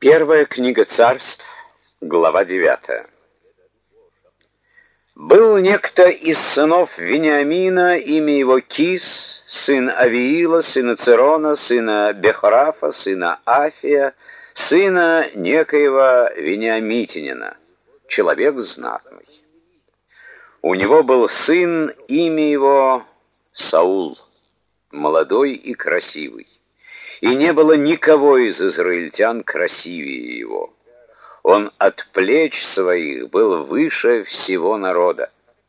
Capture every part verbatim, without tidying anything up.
Первая книга Царств, глава девятая. Был некто из сынов Вениамина, имя его Кис, сын Авиила, сына Церона, сына Бехорафа, сына Афия, сына некоего Вениамитянина, человек знатный. У него был сын, имя его Саул, молодой и красивый, и не было никого из израильтян красивее его. Он от плеч своих был выше всего народа.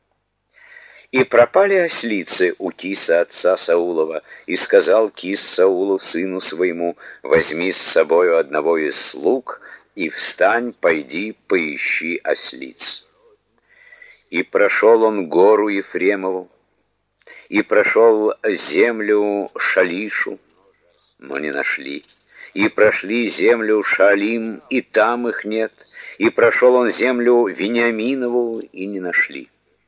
И пропали ослицы у Киса, отца Саулова, и сказал Кис Саулу, сыну своему: возьми с собою одного из слуг, и встань, пойди, поищи ослиц. И прошел он гору Ефремову, и прошел землю Шалишу, но не нашли. И прошли землю Шаалим, и там их нет. И прошел он землю Вениаминову, и не нашли.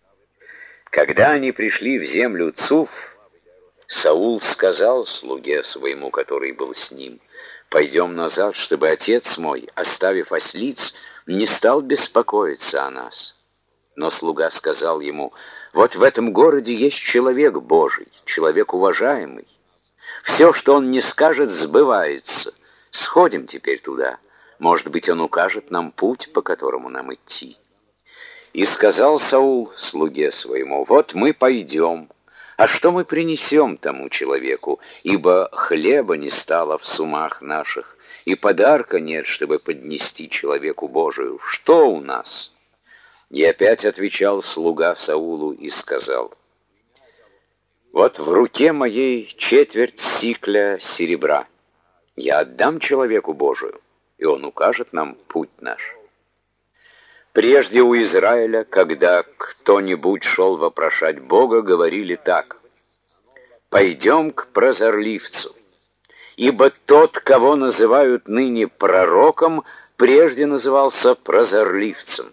Когда они пришли в землю Цуф, Саул сказал слуге своему, который был с ним: пойдем назад, чтобы отец мой, оставив ослиц, не стал беспокоиться о нас. Но слуга сказал ему: вот в этом городе есть человек Божий, человек уважаемый. Все, что он не скажет, сбывается. Сходим теперь туда. Может быть, он укажет нам путь, по которому нам идти. И сказал Саул слуге своему: вот мы пойдем. А что мы принесем тому человеку? Ибо хлеба не стало в сумах наших, и подарка нет, чтобы поднести человеку Божию. Что у нас? И опять отвечал слуга Саулу и сказал: вот в руке моей четверть сикля серебра. Я отдам человеку Божию, и он укажет нам путь наш. Прежде у Израиля, когда кто-нибудь шел вопрошать Бога, говорили так: пойдем к прозорливцу, ибо тот, кого называют ныне пророком, прежде назывался прозорливцем.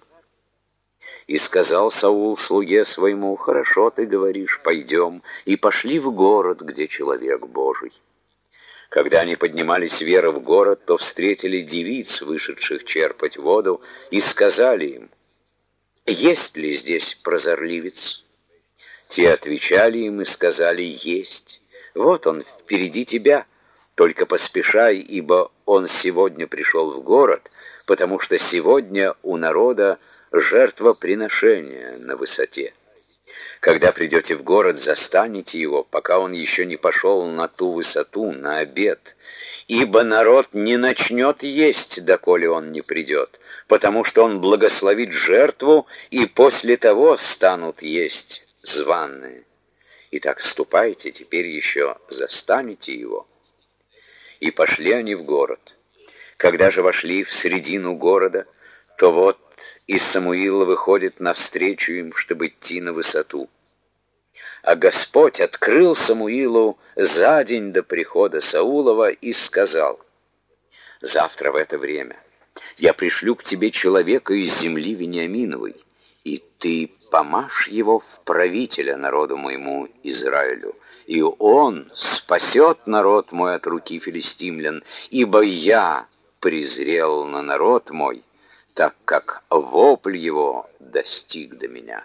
И сказал Саул слуге своему: хорошо ты говоришь, пойдем. И пошли в город, где человек Божий. Когда они поднимались веры в город, то встретили девиц, вышедших черпать воду, и сказали им: есть ли здесь прозорливец? Те отвечали им и сказали: есть. Вот он впереди тебя, только поспешай, ибо он сегодня пришел в город, потому что сегодня у народа жертвоприношение на высоте. Когда придете в город, застанете его, пока он еще не пошел на ту высоту, на обед. Ибо народ не начнет есть, доколе он не придет, потому что он благословит жертву, и после того станут есть званые. Итак, ступайте, теперь еще застанете его. И пошли они в город. Когда же вошли в середину города, то вот и Самуил выходит навстречу им, чтобы идти на высоту. А Господь открыл Самуилу за день до прихода Саулова и сказал: завтра в это время я пришлю к тебе человека из земли Вениаминовой, и ты помажь его в правителя народу моему Израилю, и он спасет народ мой от руки филистимлян, ибо я презрел на народ мой, так как вопль его достиг до меня.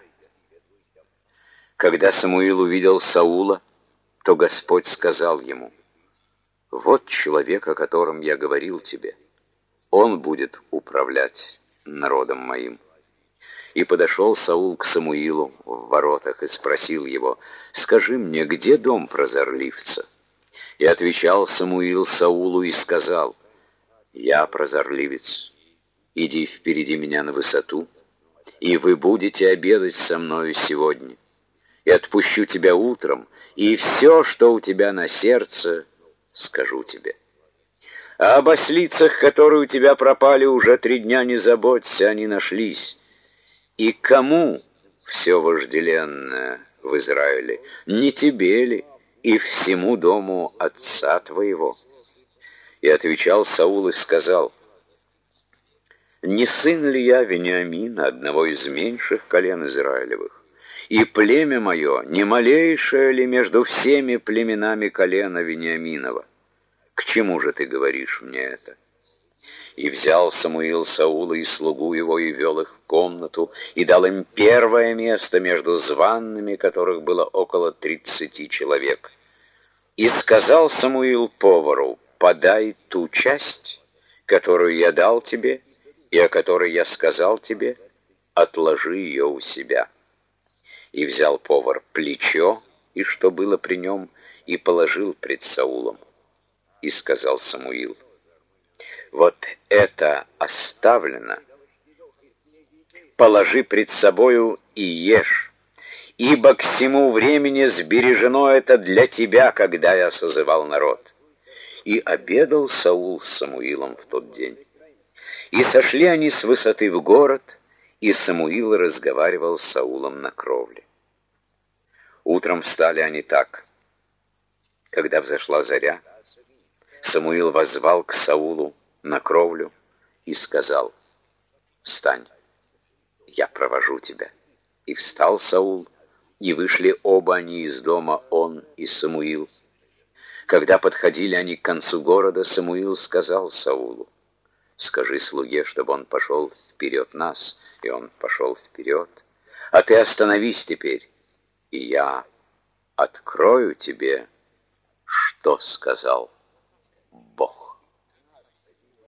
Когда Самуил увидел Саула, то Господь сказал ему: вот человек, о котором я говорил тебе, он будет управлять народом моим. И подошел Саул к Самуилу в воротах и спросил его: скажи мне, где дом прозорливца? И отвечал Самуил Саулу и сказал: я прозорливец. Иди впереди меня на высоту, и вы будете обедать со мною сегодня. И отпущу тебя утром, и все, что у тебя на сердце, скажу тебе. А об ослицах, которые у тебя пропали, уже три дня не заботься, они нашлись. И кому все вожделенное в Израиле? Не тебе ли и всему дому отца твоего? И отвечал Саул и сказал: не сын ли я Вениамина, одного из меньших колен Израилевых? И племя мое не малейшее ли между всеми племенами колена Вениаминова? К чему же ты говоришь мне это? И взял Самуил Саула и слугу его, и вел их в комнату, и дал им первое место между званными, которых было около тридцати человек. И сказал Самуил повару: «Подай ту часть, которую я дал тебе, и о которой я сказал тебе, отложи ее у себя». И взял повар плечо, и что было при нем, и положил пред Саулом. И сказал Самуил: «Вот это оставлено, положи пред собою и ешь, ибо к сему времени сбережено это для тебя, когда я созывал народ». И обедал Саул с Самуилом в тот день. И сошли они с высоты в город, и Самуил разговаривал с Саулом на кровле. Утром встали они так. Когда взошла заря, Самуил воззвал к Саулу на кровлю и сказал: «Встань, я провожу тебя». И встал Саул, и вышли оба они из дома, он и Самуил. Когда подходили они к концу города, Самуил сказал Саулу: «Скажи слуге, чтобы он пошел вперед нас». И он пошел вперед. «А ты остановись теперь, и я открою тебе, что сказал Бог».